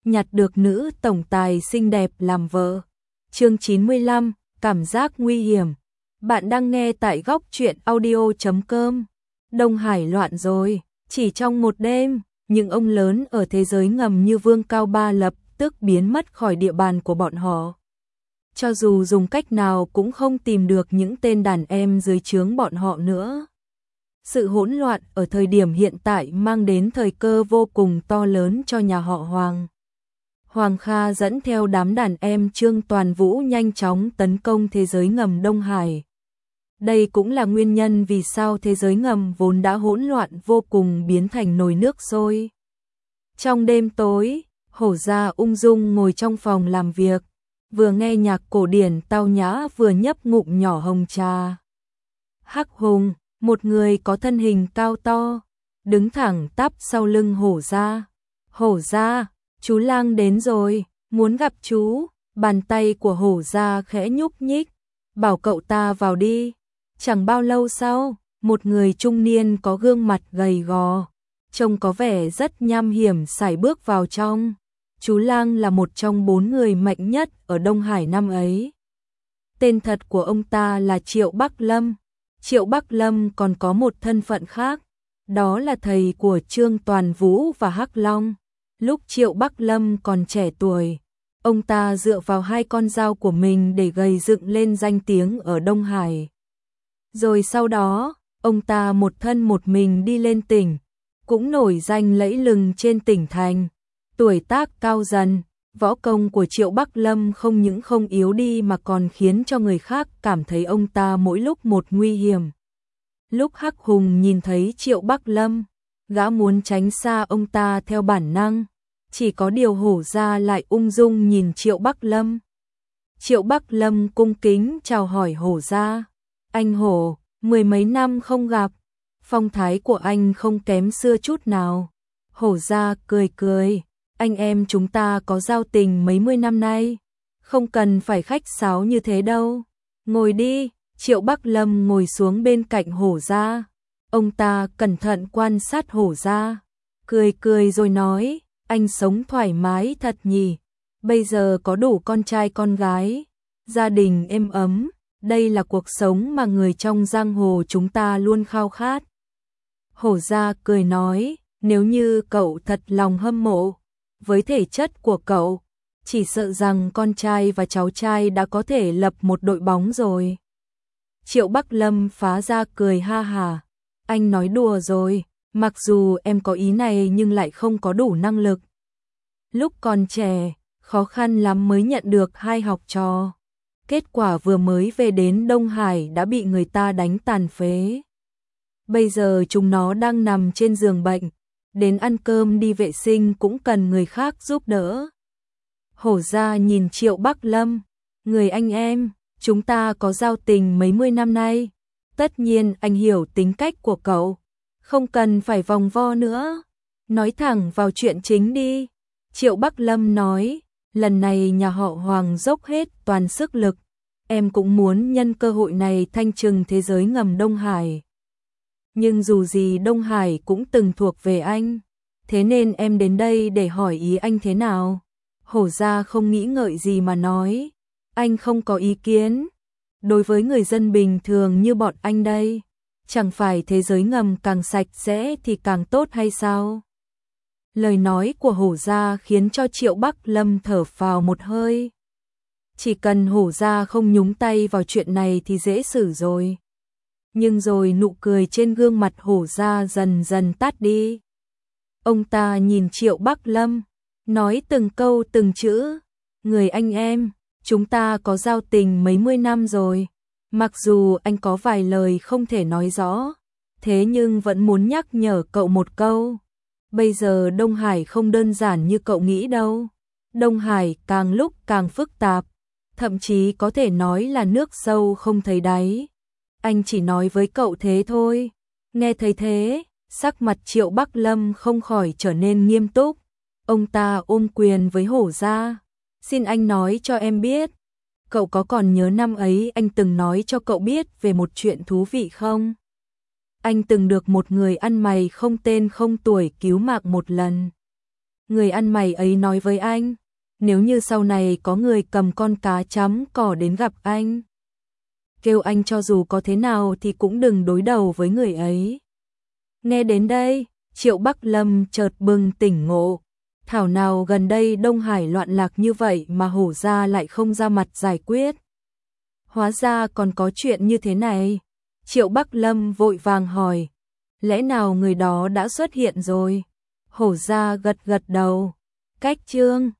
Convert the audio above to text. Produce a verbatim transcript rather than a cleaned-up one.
nhặt được nữ tổng tài xinh đẹp làm vợ. Chương chín mươi lăm, cảm giác nguy hiểm. Bạn đang nghe tại góc truyện audio chấm com. Đông Hải loạn rồi, chỉ trong một đêm, những ông lớn ở thế giới ngầm như Vương Cao Ba lập tức biến mất khỏi địa bàn của bọn họ. Cho dù dùng cách nào cũng không tìm được những tên đàn em dưới trướng bọn họ nữa. Sự hỗn loạn ở thời điểm hiện tại mang đến thời cơ vô cùng to lớn cho nhà họ Hoàng. Hoàng Kha dẫn theo đám đàn em Trương Toàn Vũ nhanh chóng tấn công thế giới ngầm Đông Hải. Đây cũng là nguyên nhân vì sao thế giới ngầm vốn đã hỗn loạn vô cùng biến thành nồi nước sôi. Trong đêm tối, Hổ Gia ung dung ngồi trong phòng làm việc, vừa nghe nhạc cổ điển tao nhã vừa nhấp ngụm nhỏ hồng trà. Hắc Hùng, một người có thân hình cao to, đứng thẳng tắp sau lưng Hổ Gia. Hổ Gia, chú Lang đến rồi, muốn gặp chú. Bàn tay của Hổ Gia khẽ nhúc nhích, bảo cậu ta vào đi. Chẳng bao lâu sau, một người trung niên có gương mặt gầy gò, trông có vẻ rất nham hiểm sải bước vào trong. Chú Lang là một trong bốn người mạnh nhất ở Đông Hải năm ấy. Tên thật của ông ta là Triệu Bắc Lâm. Triệu Bắc Lâm còn có một thân phận khác, đó là thầy của Trương Toàn Vũ và Hắc Long. Lúc Triệu Bắc Lâm còn trẻ tuổi, ông ta dựa vào hai con dao của mình để gầy dựng lên danh tiếng ở Đông Hải. Rồi sau đó, ông ta một thân một mình đi lên tỉnh, cũng nổi danh lẫy lừng trên tỉnh thành. Tuổi tác cao dần, võ công của Triệu Bắc Lâm không những không yếu đi mà còn khiến cho người khác cảm thấy ông ta mỗi lúc một nguy hiểm. Lúc Hắc Hùng nhìn thấy Triệu Bắc Lâm, gã muốn tránh xa ông ta theo bản năng, chỉ có điều Hổ Gia lại ung dung nhìn Triệu Bắc Lâm. Triệu Bắc Lâm cung kính chào hỏi Hổ Gia. Anh Hổ, mười mấy năm không gặp, phong thái của anh không kém xưa chút nào. Hổ Gia cười cười, anh em chúng ta có giao tình mấy mươi năm nay, không cần phải khách sáo như thế đâu. Ngồi đi. Triệu Bắc Lâm ngồi xuống bên cạnh Hổ Gia. Ông ta cẩn thận quan sát Hổ Gia, cười cười rồi nói, anh sống thoải mái thật nhỉ, bây giờ có đủ con trai con gái, gia đình êm ấm, đây là cuộc sống mà người trong giang hồ chúng ta luôn khao khát. Hổ Gia cười nói, nếu như cậu thật lòng hâm mộ, với thể chất của cậu, chỉ sợ rằng con trai và cháu trai đã có thể lập một đội bóng rồi. Triệu Bắc Lâm phá ra cười ha hà, anh nói đùa rồi, mặc dù em có ý này nhưng lại không có đủ năng lực. Lúc còn trẻ, khó khăn lắm mới nhận được hai học trò. Kết quả vừa mới về đến Đông Hải đã bị người ta đánh tàn phế. Bây giờ chúng nó đang nằm trên giường bệnh, đến ăn cơm đi vệ sinh cũng cần người khác giúp đỡ. Hổ Gia nhìn Triệu Bắc Lâm, người anh em, chúng ta có giao tình mấy mươi năm nay, tất nhiên anh hiểu tính cách của cậu, không cần phải vòng vo nữa, nói thẳng vào chuyện chính đi. Triệu Bắc Lâm nói, lần này nhà họ Hoàng dốc hết toàn sức lực, em cũng muốn nhân cơ hội này thanh trừng thế giới ngầm Đông Hải. Nhưng dù gì Đông Hải cũng từng thuộc về anh, thế nên em đến đây để hỏi ý anh thế nào. Hổ Gia không nghĩ ngợi gì mà nói, anh không có ý kiến. Đối với người dân bình thường như bọn anh đây, chẳng phải thế giới ngầm càng sạch sẽ thì càng tốt hay sao? Lời nói của Hổ Gia khiến cho Triệu Bắc Lâm thở phào một hơi. Chỉ cần Hổ Gia không nhúng tay vào chuyện này thì dễ xử rồi. Nhưng rồi nụ cười trên gương mặt Hổ Gia dần dần tắt đi. Ông ta nhìn Triệu Bắc Lâm, nói từng câu từng chữ, người anh em, chúng ta có giao tình mấy mươi năm rồi, mặc dù anh có vài lời không thể nói rõ, thế nhưng vẫn muốn nhắc nhở cậu một câu. Bây giờ Đông Hải không đơn giản như cậu nghĩ đâu. Đông Hải càng lúc càng phức tạp, thậm chí có thể nói là nước sâu không thấy đáy. Anh chỉ nói với cậu thế thôi. Nghe thấy thế, sắc mặt Triệu Bắc Lâm không khỏi trở nên nghiêm túc. Ông ta ôm quyền với Hổ Gia. Xin anh nói cho em biết, cậu có còn nhớ năm ấy anh từng nói cho cậu biết về một chuyện thú vị không? Anh từng được một người ăn mày không tên không tuổi cứu mạng một lần. Người ăn mày ấy nói với anh, nếu như sau này có người cầm con cá chấm cỏ đến gặp anh, kêu anh cho dù có thế nào thì cũng đừng đối đầu với người ấy. Nghe đến đây, Triệu Bắc Lâm chợt bừng tỉnh ngộ, thảo nào gần đây Đông Hải loạn lạc như vậy mà Hổ gia lại không ra mặt giải quyết. Hóa ra còn có chuyện như thế này. Triệu Bắc Lâm vội vàng hỏi, lẽ nào người đó đã xuất hiện rồi? Hổ gia gật gật đầu. Cách chương